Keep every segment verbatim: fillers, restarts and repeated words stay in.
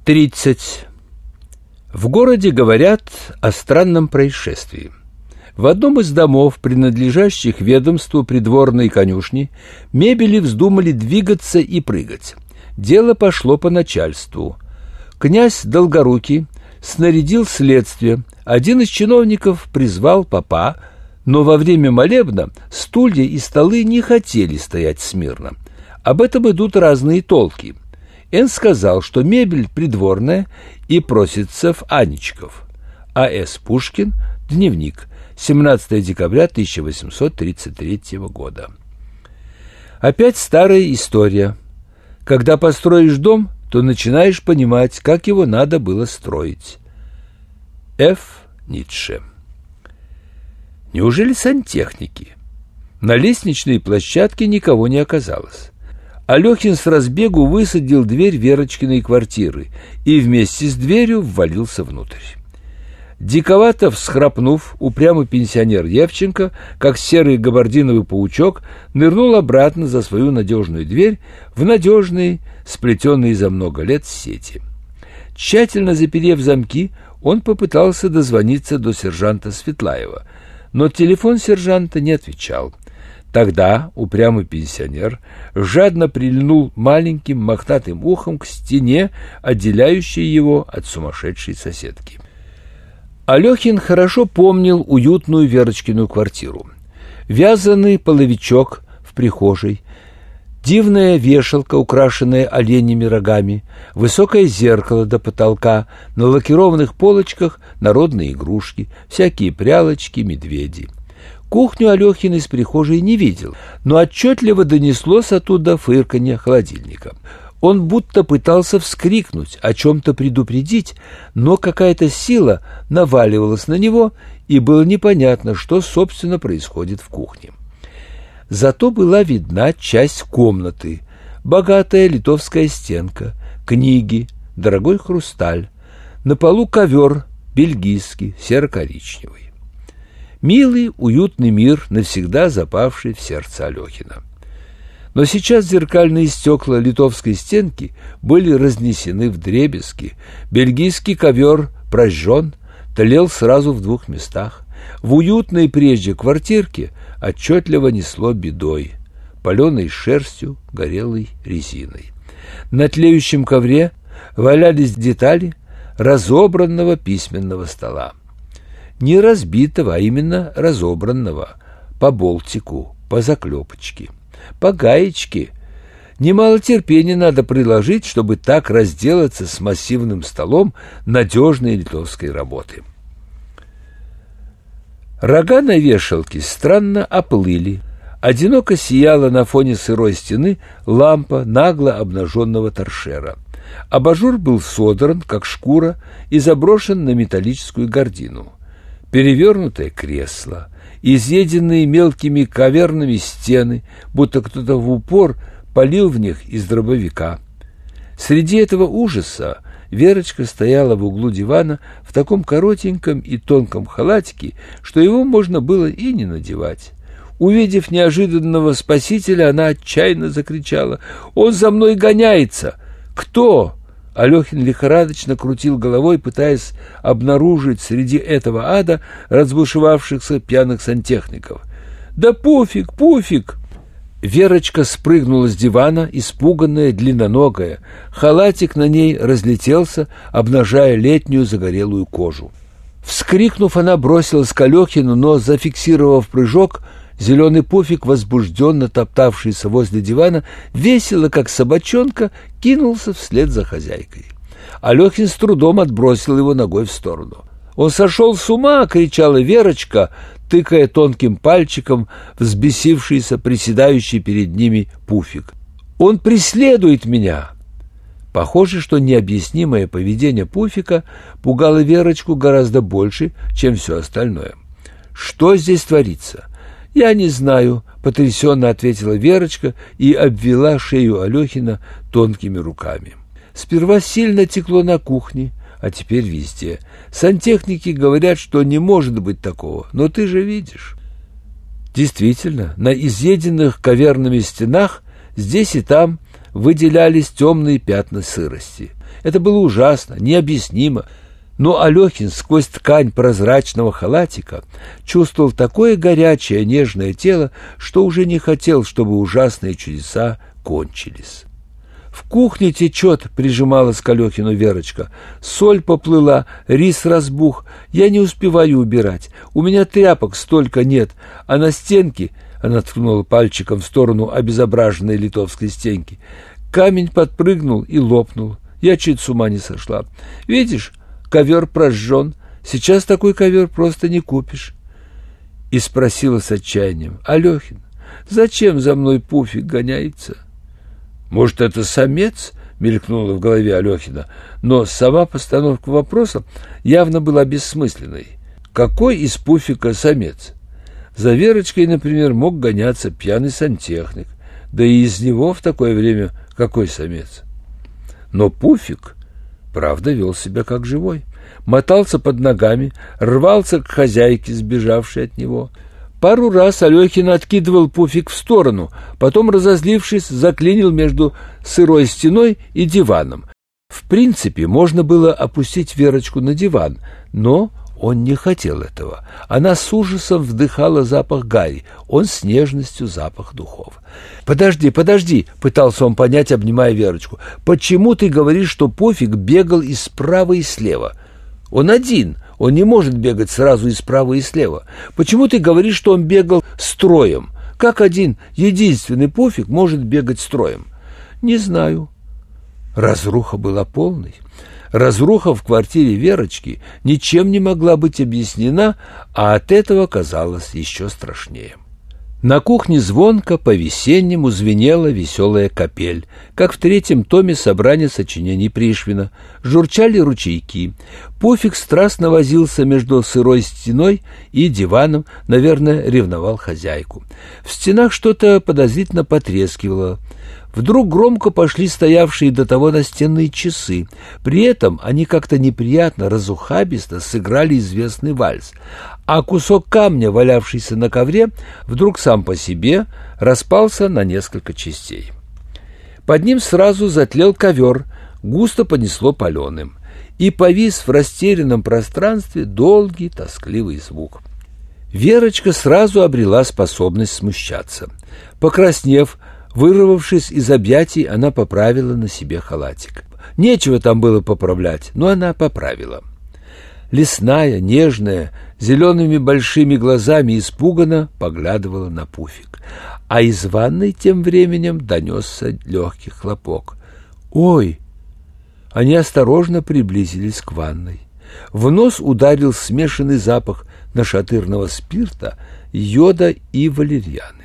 тридцать. В городе говорят о странном происшествии. В одном из домов, принадлежащих ведомству придворной конюшни, мебели вздумали двигаться и прыгать. Дело пошло по начальству. Князь Долгорукий снарядил следствие. Один из чиновников призвал попа, но во время молебна стулья и столы не хотели стоять смирно. Об этом идут разные толки. Н. сказал, что мебель придворная и просится в Анечков. А С. Пушкин. Дневник. семнадцатое декабря тысяча восемьсот тридцать третьего года. Опять старая история. Когда построишь дом, то начинаешь понимать, как его надо было строить. Ф. Ницше. Неужели сантехники? На лестничной площадке никого не оказалось. Алехин с разбегу высадил дверь Верочкиной квартиры и вместе с дверью ввалился внутрь. Диковато всхрапнув, упрямый пенсионер Евченко, как серый габардиновый паучок, нырнул обратно за свою надежную дверь в надежные, сплетенные за много лет сети. Тщательно заперев замки, он попытался дозвониться до сержанта Светлаева, но телефон сержанта не отвечал. Тогда упрямый пенсионер жадно прильнул маленьким мохнатым ухом к стене, отделяющей его от сумасшедшей соседки. Алехин хорошо помнил уютную Верочкину квартиру. Вязаный половичок в прихожей, дивная вешалка, украшенная оленьими рогами, высокое зеркало до потолка, на лакированных полочках народные игрушки, всякие прялочки, медведи. Кухню Алехин из прихожей не видел, но отчетливо донеслось оттуда фырканье холодильника. Он будто пытался вскрикнуть, о чем-то предупредить, но какая-то сила наваливалась на него, и было непонятно, что, собственно, происходит в кухне. Зато была видна часть комнаты, богатая литовская стенка, книги, дорогой хрусталь, на полу ковер бельгийский, серо-коричневый. Милый, уютный мир, навсегда запавший в сердце Алехина. Но сейчас зеркальные стекла литовской стенки были разнесены вдребезги, бельгийский ковер прожжен, тлел сразу в двух местах. В уютной прежде квартирке отчетливо несло бедой, паленой шерстью, горелой резиной. На тлеющем ковре валялись детали разобранного письменного стола. Не разбитого, а именно разобранного, по болтику, по заклепочке, по гаечке. Немало терпения надо приложить, чтобы так разделаться с массивным столом надежной литовской работы. Рога на вешалке странно оплыли. Одиноко сияла на фоне сырой стены лампа нагло обнаженного торшера. Абажур был содран, как шкура, и заброшен на металлическую гардину. Перевернутое кресло, изъеденные мелкими кавернами стены, будто кто-то в упор палил в них из дробовика. Среди этого ужаса Верочка стояла в углу дивана в таком коротеньком и тонком халатике, что его можно было и не надевать. Увидев неожиданного спасителя, она отчаянно закричала: «Он за мной гоняется!» «Кто?» Алехин лихорадочно крутил головой, пытаясь обнаружить среди этого ада разбушевавшихся пьяных сантехников. «Да Пуфик, Пуфик!» Верочка спрыгнула с дивана, испуганная, длинноногая. Халатик на ней разлетелся, обнажая летнюю загорелую кожу. Вскрикнув, она бросилась к Алехину, но, зафиксировав прыжок, зеленый Пуфик, возбужденно топтавшийся возле дивана, весело, как собачонка, кинулся вслед за хозяйкой. Алехин с трудом отбросил его ногой в сторону. «Он сошел с ума!» — кричала Верочка, тыкая тонким пальчиком взбесившийся, приседающий перед ними Пуфик. «Он преследует меня!» Похоже, что необъяснимое поведение Пуфика пугало Верочку гораздо больше, чем все остальное. «Что здесь творится?» «Я не знаю», — потрясенно ответила Верочка и обвела шею Алехина тонкими руками. Сперва сильно текло на кухне, а теперь везде. Сантехники говорят, что не может быть такого, но ты же видишь. Действительно, на изъеденных каверными стенах здесь и там выделялись темные пятна сырости. Это было ужасно, необъяснимо. Но Алехин сквозь ткань прозрачного халатика чувствовал такое горячее, нежное тело, что уже не хотел, чтобы ужасные чудеса кончились. «В кухне течет», — прижималась к Алехину Верочка. «Соль поплыла, рис разбух. Я не успеваю убирать. У меня тряпок столько нет, а на стенке...» — она ткнула пальчиком в сторону обезображенной литовской стенки. «Камень подпрыгнул и лопнул. Я чуть с ума не сошла. Видишь, ковер прожжен. Сейчас такой ковер просто не купишь». И спросила с отчаянием: «Алехин, зачем за мной Пуфик гоняется?» «Может, это самец?» — мелькнуло в голове Алехина, но сама постановка вопроса явно была бессмысленной. Какой из Пуфика самец? За Верочкой, например, мог гоняться пьяный сантехник, да и из него в такое время какой самец? Но Пуфик, правда, вел себя как живой, мотался под ногами, рвался к хозяйке, сбежавшей от него. Пару раз Алехин откидывал Пуфик в сторону, потом, разозлившись, заклинил между сырой стеной и диваном. В принципе, можно было опустить Верочку на диван, но он не хотел этого. Она с ужасом вдыхала запах гари, он с нежностью запах духов. «Подожди, подожди», — пытался он понять, обнимая Верочку. «Почему ты говоришь, что Пуфик бегал и справа, и слева? Он один». Он не может бегать сразу и справа, и слева. Почему ты говоришь, что он бегал строем? Как один единственный Пуфик может бегать строем? Не знаю. Разруха была полной. Разруха в квартире Верочки ничем не могла быть объяснена, а от этого казалось еще страшнее. На кухне звонко по-весеннему звенела веселая капель, как в третьем томе собрания сочинений Пришвина. Журчали ручейки. Пуфик страстно возился между сырой стеной и диваном, наверное, ревновал хозяйку. В стенах что-то подозрительно потрескивало. Вдруг громко пошли стоявшие до того настенные часы. При этом они как-то неприятно, разухабисто сыграли известный вальс. А кусок камня, валявшийся на ковре, вдруг сам по себе распался на несколько частей. Под ним сразу затлел ковер, густо понесло паленым, и повис в растерянном пространстве долгий тоскливый звук. Верочка сразу обрела способность смущаться. Покраснев, вырвавшись из объятий, она поправила на себе халатик. Нечего там было поправлять, но она поправила. Лесная, нежная, зелеными большими глазами испуганно поглядывала на Пуфик. А из ванной тем временем донесся легкий хлопок. «Ой!» Они осторожно приблизились к ванной. В нос ударил смешанный запах нашатырного спирта, йода и валерьяны.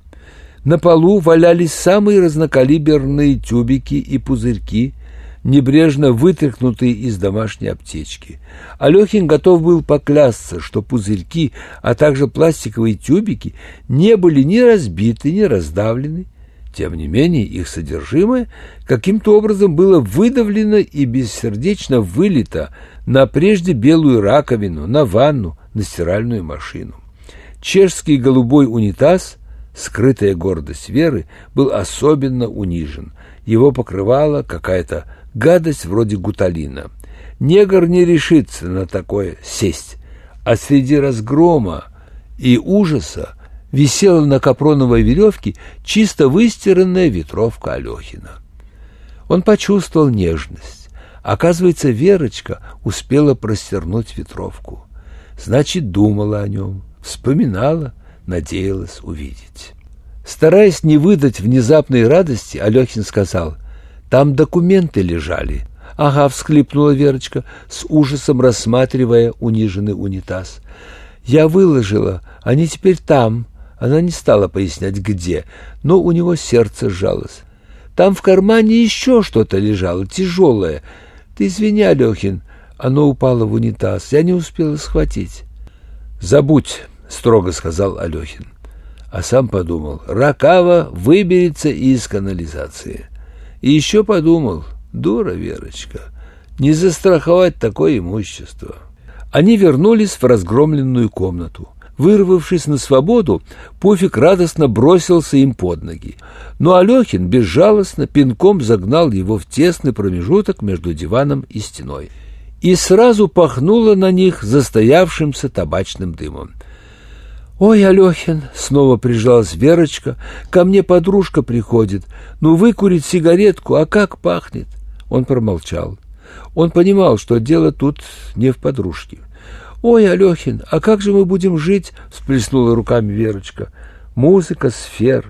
На полу валялись самые разнокалиберные тюбики и пузырьки, небрежно вытряхнутые из домашней аптечки. Алехин готов был поклясться, что пузырьки, а также пластиковые тюбики не были ни разбиты, ни раздавлены. Тем не менее, их содержимое каким-то образом было выдавлено и бессердечно вылито на прежде белую раковину, на ванну, на стиральную машину. Чешский голубой унитаз, скрытая гордость Веры, был особенно унижен. Его покрывала какая-то гадость вроде гуталина. Негр не решится на такое сесть, а среди разгрома и ужаса висела на капроновой веревке чисто выстиранная ветровка Алехина. Он почувствовал нежность. Оказывается, Верочка успела простернуть ветровку. Значит, думала о нем, вспоминала, надеялась увидеть. Стараясь не выдать внезапной радости, Алехин сказал: «Там документы лежали». «Ага», — всхлипнула Верочка, с ужасом рассматривая униженный унитаз. «Я выложила, они теперь там». Она не стала пояснять, где, но у него сердце сжалось. «Там в кармане еще что-то лежало, тяжелое. Ты извини, Алехин, оно упало в унитаз, я не успела схватить». «Забудь», — строго сказал Алехин. А сам подумал: Ракава выберется из канализации. И еще подумал: дура Верочка, не застраховать такое имущество. Они вернулись в разгромленную комнату. Вырвавшись на свободу, Пуфик радостно бросился им под ноги. Но Алехин безжалостно пинком загнал его в тесный промежуток между диваном и стеной. И сразу пахнуло на них застоявшимся табачным дымом. «Ой, Алехин!» — снова прижалась Верочка. «Ко мне подружка приходит. Ну, выкурить сигаретку, а как пахнет!» Он промолчал. Он понимал, что дело тут не в подружке. «Ой, Алехин, а как же мы будем жить?» — всплеснула руками Верочка. «Музыка сфер».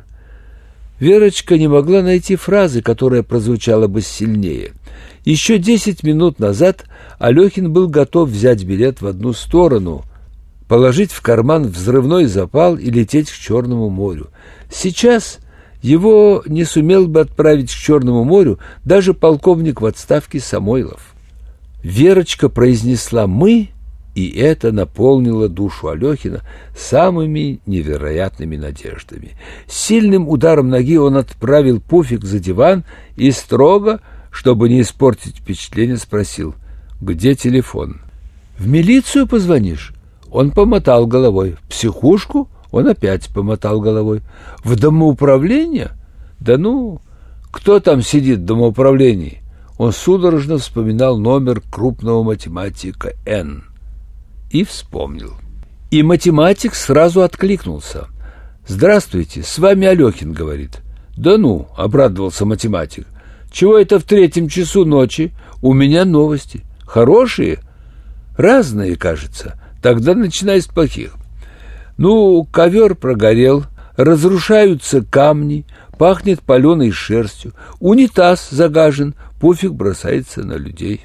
Верочка не могла найти фразы, которая прозвучала бы сильнее. Еще десять минут назад Алехин был готов взять билет в одну сторону, положить в карман взрывной запал и лететь к Черному морю. Сейчас его не сумел бы отправить к Черному морю даже полковник в отставке Самойлов. Верочка произнесла «мы», и это наполнило душу Алехина самыми невероятными надеждами. Сильным ударом ноги он отправил Пуфик за диван и строго, чтобы не испортить впечатление, спросил: «Где телефон?» «В милицию позвонишь?» Он помотал головой. «В психушку?» Он опять помотал головой. «В домоуправление?» «Да ну, кто там сидит в домоуправлении?» Он судорожно вспоминал номер крупного математика Н. И вспомнил. И математик сразу откликнулся. «Здравствуйте, с вами Алехин», — говорит. «Да ну», — обрадовался математик. «Чего это в третьем часу ночи? У меня новости. Хорошие?» «Разные, кажется. Тогда начинай с плохих». «Ну, ковер прогорел, разрушаются камни, пахнет паленой шерстью, унитаз загажен, Пуфик бросается на людей».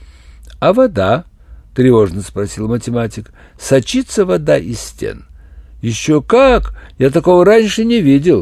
«А вода?» — тревожно спросил математик. «Сочится вода из стен». «Еще как! Я такого раньше не видел».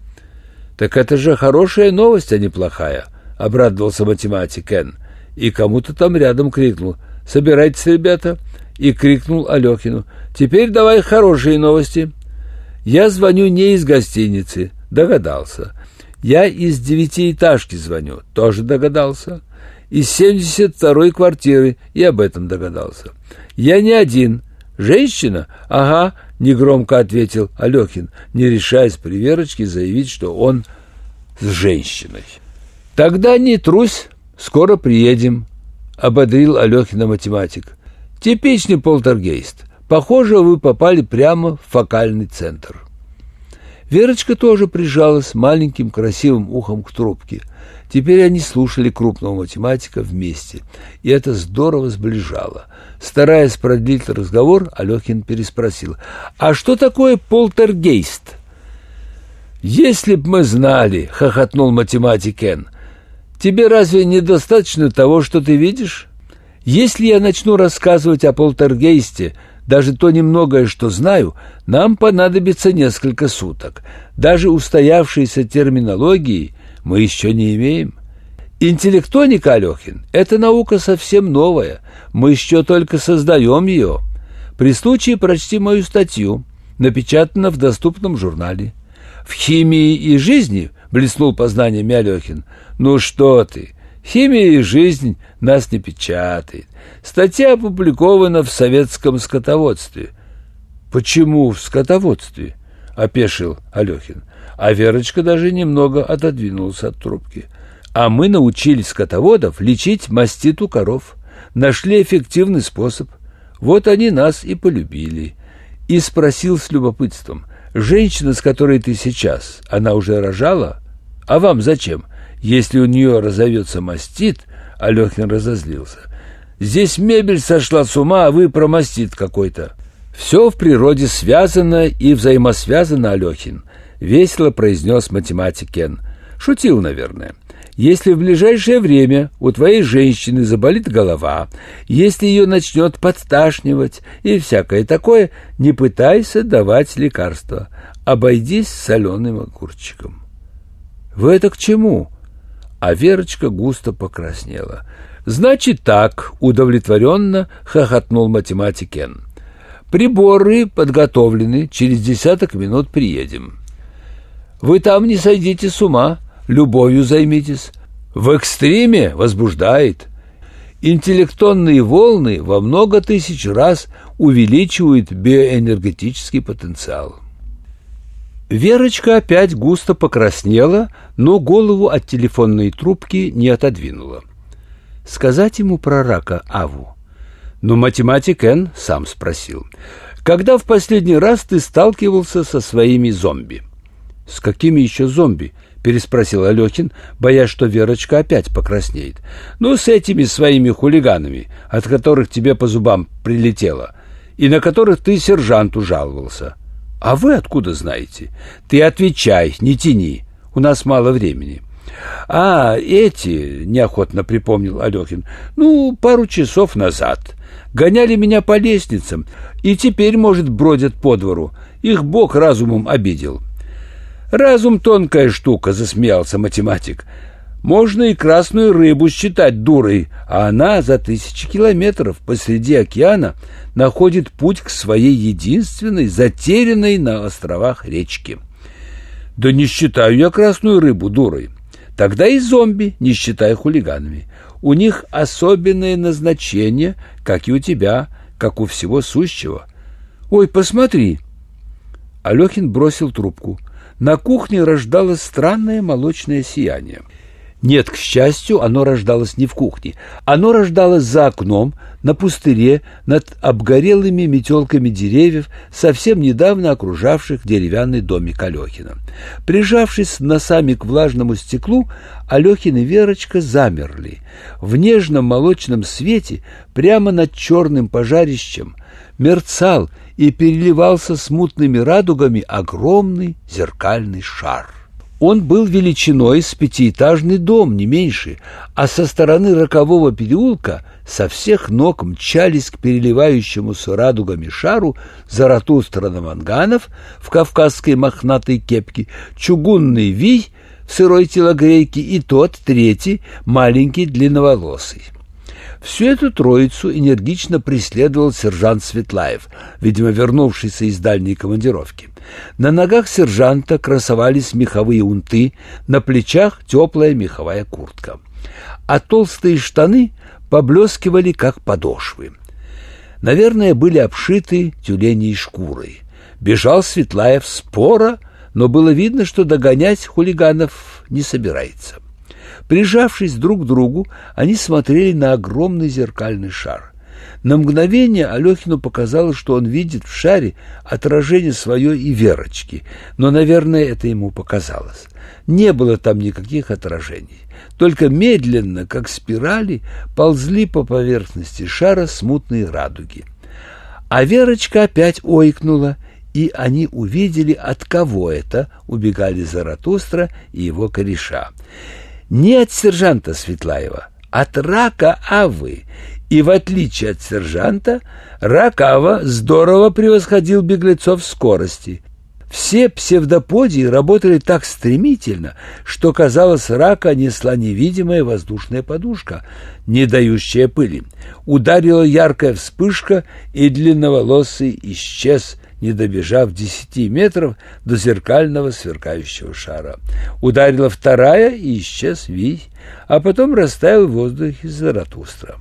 «Так это же хорошая новость, а не плохая», — обрадовался математик Н. И кому-то там рядом крикнул: «Собирайтесь, ребята!» И крикнул Алехину: «Теперь давай хорошие новости». «Я звоню не из гостиницы», — догадался. «Я из девятиэтажки звоню», — тоже догадался. «Из семьдесят второй квартиры», и об этом догадался. «Я не один. Женщина?» «Ага», — негромко ответил Алехин, не решаясь при Верочке заявить, что он с женщиной. «Тогда не трусь, скоро приедем», — ободрил Алехина математик. «Типичный полтергейст. Похоже, вы попали прямо в фокальный центр». Верочка тоже прижалась маленьким красивым ухом к трубке. Теперь они слушали крупного математика вместе, и это здорово сближало. Стараясь продлить разговор, Алехин переспросил: «А что такое полтергейст?» «Если б мы знали», — хохотнул математик Н. «Тебе разве недостаточно того, что ты видишь? Если я начну рассказывать о полтергейсте, даже то немногое, что знаю, нам понадобится несколько суток. Даже устоявшейся терминологии мы еще не имеем. Интеллектоника, Алехин, это наука совсем новая, мы еще только создаем ее. При случае прочти мою статью, напечатана в доступном журнале. В химии и жизни блеснул познаниями Алехин. Ну что ты, химия и жизнь нас не печатает. Статья опубликована в советском скотоводстве». «Почему в скотоводстве?» — опешил Алехин. А Верочка даже немного отодвинулась от трубки. «А мы научили скотоводов лечить мастит у коров. Нашли эффективный способ. Вот они нас и полюбили». И спросил с любопытством: «Женщина, с которой ты сейчас, она уже рожала? А вам зачем? Если у нее разовьется мастит...» Алехин разозлился. «Здесь мебель сошла с ума, а вы про мастит какой-то». «Все в природе связано и взаимосвязано, Алехин», — весело произнес математик Н. Шутил, наверное. «Если в ближайшее время у твоей женщины заболит голова, если ее начнет подташнивать и всякое такое, не пытайся давать лекарства. Обойдись соленым огурчиком». «Вы это к чему?» А Верочка густо покраснела. «Значит так», — удовлетворенно хохотнул математик Н. «Приборы подготовлены, через десяток минут приедем. Вы там не сойдите с ума, любовью займитесь. В экстриме возбуждает. Интеллектонные волны во много тысяч раз увеличивают биоэнергетический потенциал. Верочка опять густо покраснела, но голову от телефонной трубки не отодвинула. Сказать ему про рака Аву? Но математик Н сам спросил. Когда в последний раз ты сталкивался со своими зомби? С какими еще зомби? Переспросил Алехин, боясь, что Верочка опять покраснеет. Ну, с этими своими хулиганами, от которых тебе по зубам прилетело, и на которых ты сержанту жаловался. А вы откуда знаете? Ты отвечай, не тяни, у нас мало времени. А, эти, неохотно припомнил Алехин, ну, пару часов назад. Гоняли меня по лестницам, и теперь, может, бродят по двору. Их Бог разумом обидел. Разум — тонкая штука, засмеялся математик. Можно и красную рыбу считать дурой, а она за тысячи километров посреди океана находит путь к своей единственной, затерянной на островах речке. Да не считаю я красную рыбу дурой. Тогда и зомби не считай хулиганами. У них особенное назначение, как и у тебя, как у всего сущего. Ой, посмотри. Алехин бросил трубку. На кухне рождалось странное молочное сияние. Нет, к счастью, оно рождалось не в кухне. Оно рождалось за окном, на пустыре, над обгорелыми метелками деревьев, совсем недавно окружавших деревянный домик Алехина. Прижавшись носами к влажному стеклу, Алехин и Верочка замерли. В нежном молочном свете прямо над черным пожарищем мерцал и переливался смутными радугами огромный зеркальный шар. Он был величиной с пятиэтажный дом, не меньше, а со стороны Рокового переулка со всех ног мчались к переливающемуся радугами шару Заратустра Наманганов в кавказской мохнатой кепке, чугунный Вий в сырой телогрейке и тот, третий, маленький длинноволосый. Всю эту троицу энергично преследовал сержант Светлаев, видимо, вернувшийся из дальней командировки. На ногах сержанта красовались меховые унты, на плечах теплая меховая куртка. А толстые штаны поблескивали, как подошвы. Наверное, были обшиты тюленей шкурой. Бежал Светлаев споро, но было видно, что догонять хулиганов не собирается. Прижавшись друг к другу, они смотрели на огромный зеркальный шар. На мгновение Алехину показалось, что он видит в шаре отражение свое и Верочки, но, наверное, это ему показалось. Не было там никаких отражений. Только медленно, как спирали, ползли по поверхности шара смутные радуги. А Верочка опять ойкнула, и они увидели, от кого это убегали Заратустра и его кореша. Не от сержанта Светлаева, от рака Авы. И в отличие от сержанта, рак Ава здорово превосходил беглецов в скорости. Все псевдоподии работали так стремительно, что, казалось, рака несла невидимая воздушная подушка, не дающая пыли. Ударила яркая вспышка, и длинноволосый исчез, не добежав десяти метров до зеркального сверкающего шара. Ударила вторая, и исчез Вий, а потом растаял в воздухе Заратустра.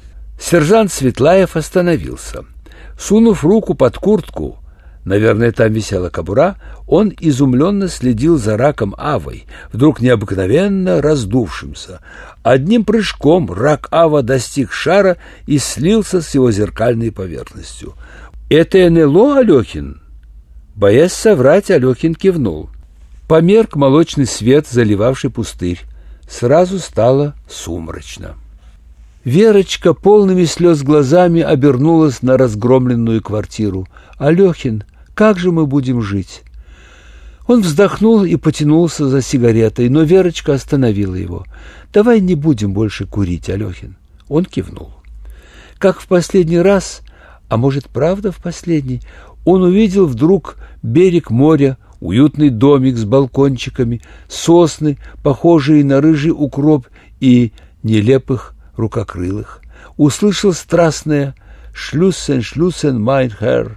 Сержант Светлаев остановился. Сунув руку под куртку, наверное, там висела кобура, он изумленно следил за раком Авой, вдруг необыкновенно раздувшимся. Одним прыжком рак Ава достиг шара и слился с его зеркальной поверхностью. «Это эн эл о, Алехин?» Боясь соврать, Алехин кивнул. Померк молочный свет, заливавший пустырь. Сразу стало сумрачно. Верочка полными слез глазами обернулась на разгромленную квартиру. «Алехин, как же мы будем жить?» Он вздохнул и потянулся за сигаретой, но Верочка остановила его. «Давай не будем больше курить, Алехин». Он кивнул. Как в последний раз, а может, правда в последний, он увидел вдруг берег моря, уютный домик с балкончиками, сосны, похожие на рыжий укроп, и нелепых рукокрылых. Услышал страстное «Шлюссен, шлюссен, майн хер»,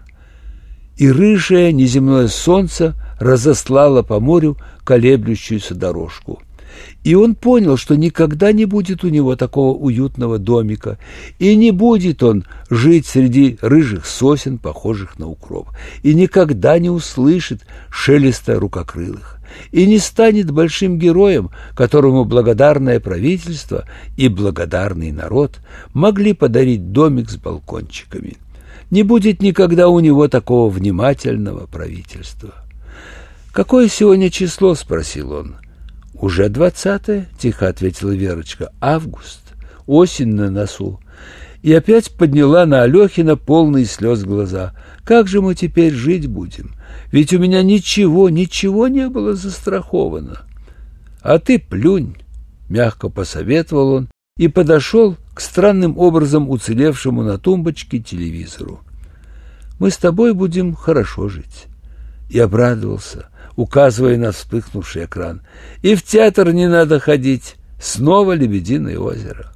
и рыжее неземное солнце разослало по морю колеблющуюся дорожку. И он понял, что никогда не будет у него такого уютного домика, и не будет он жить среди рыжих сосен, похожих на укроп, и никогда не услышит шелеста рукокрылых, и не станет большим героем, которому благодарное правительство и благодарный народ могли подарить домик с балкончиками. Не будет никогда у него такого внимательного правительства. «Какое сегодня число?» – спросил он. «Уже двадцатое», — тихо ответила Верочка. «Август, осень на носу». И опять подняла на Алехина полные слез глаза. «Как же мы теперь жить будем? Ведь у меня ничего, ничего не было застраховано». «А ты плюнь», — мягко посоветовал он и подошел к странным образом уцелевшему на тумбочке телевизору. «Мы с тобой будем хорошо жить». И обрадовался, указывая на вспыхнувший экран. «И в театр не надо ходить. Снова Лебединое озеро».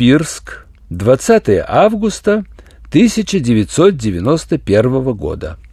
Новосибирск, двадцатое августа тысяча девятьсот девяносто первого года.